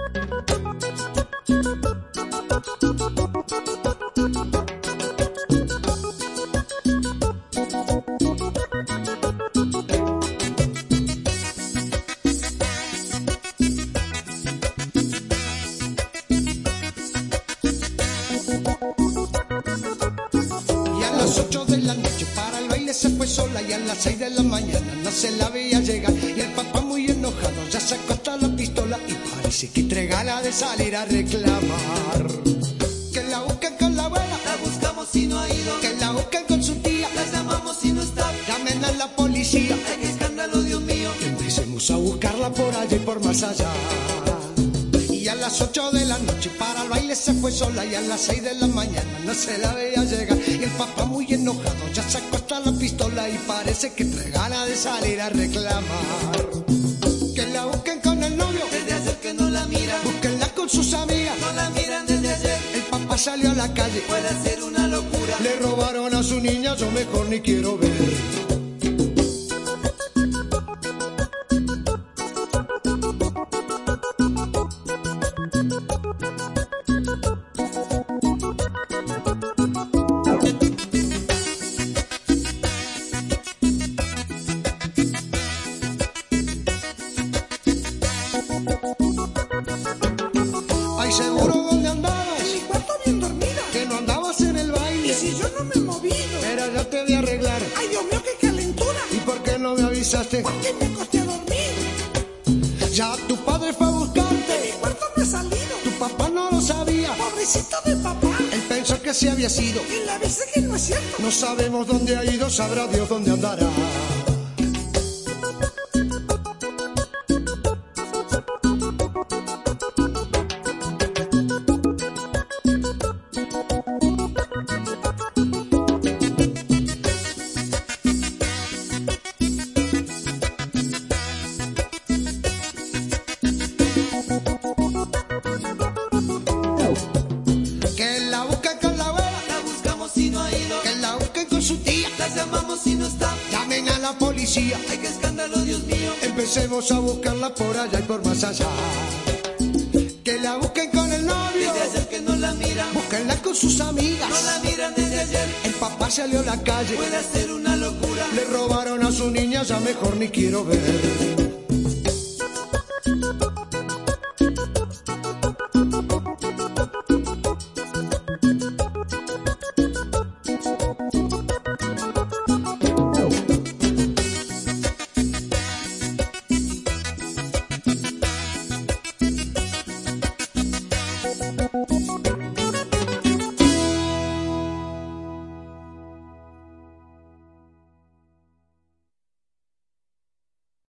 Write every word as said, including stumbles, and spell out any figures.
A las ocho de la noche para el baile se fue sola y a las seis de la mañana no se la veía llegar. Y el papá muy enojado ya sacó hasta la pistola y parece que trae ganas de salir a reclamar. Que la busquen con la abuela, la buscamos y no ha ido. Que la busquen con su tía, la llamamos y no está. Llamen a la policía. Ay, qué escándalo, Dios mío. Empecemos a buscarla por allá y por más allá. Y a las ocho de la noche para el baile se fue sola y a las seis de la mañana no se la veía llegar. Y el papá muy enojado ya sacó hasta la pistola y parece que trae ganas de salir a reclamar. Que la busquen con el novio, desde ayer que no la miran. Búsquenla con sus amigas, no la miran desde ayer. El papá salió a la calle, puede ser una locura. Le robaron a su niña, yo mejor ni quiero ver. Ay, seguro dónde andabas, en mi cuarto bien dormida, que no andabas en el baile. Y si yo no me he movido, pero ya te voy a arreglar. Ay, Dios mío, qué calentura. ¿Y por qué no me avisaste? Porque me acosté a dormir. Ya tu padre fue a buscarte, De mi cuarto no he salido. Tu papá no lo sabía, Pobrecito de papá. Él pensó que se había sido. Y la vez que no es cierto. No sabemos dónde ha ido, sabrá Dios dónde andará. Que la busquen con la abuela, la buscamos y no ha ido. que la busquen con su tía, la llamamos y no está. llamen a la policía. Ay, qué escándalo, Dios mío. Empecemos a buscarla por allá y por más allá. Que la busquen con el novio, desde ayer que no la miran. búsquenla con sus amigas, no la miran desde ayer. El papá salió a la calle, puede ser una locura. le robaron a su niña, ya mejor ni quiero ver.